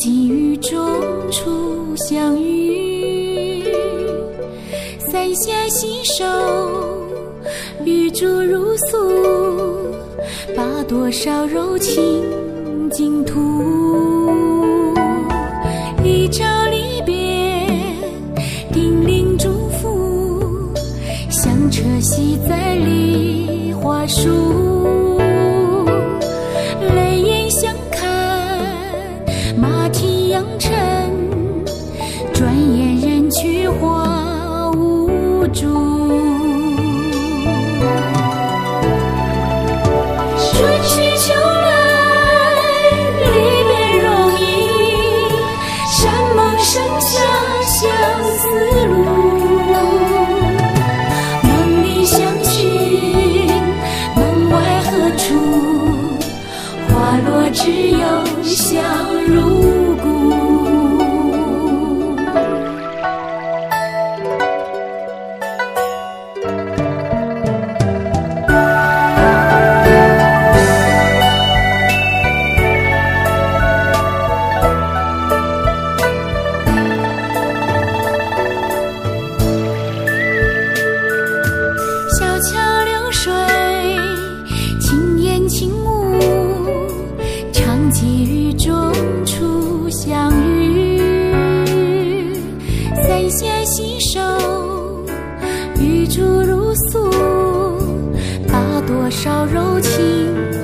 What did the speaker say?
寄雨中初相遇，三峡洗手，玉珠如素，把多少柔情尽吐。一朝离别，叮咛嘱咐，香车系在梨花树，泪眼相看，马蹄扬尘，转眼人去花无主。春去秋来，离别容易，山盟生下相思路。梦里相寻，梦外何处？花落只有香如故。小桥流水，轻烟轻舞，长寄雨中初相遇。三峡洗手，玉珠如素，把多少柔情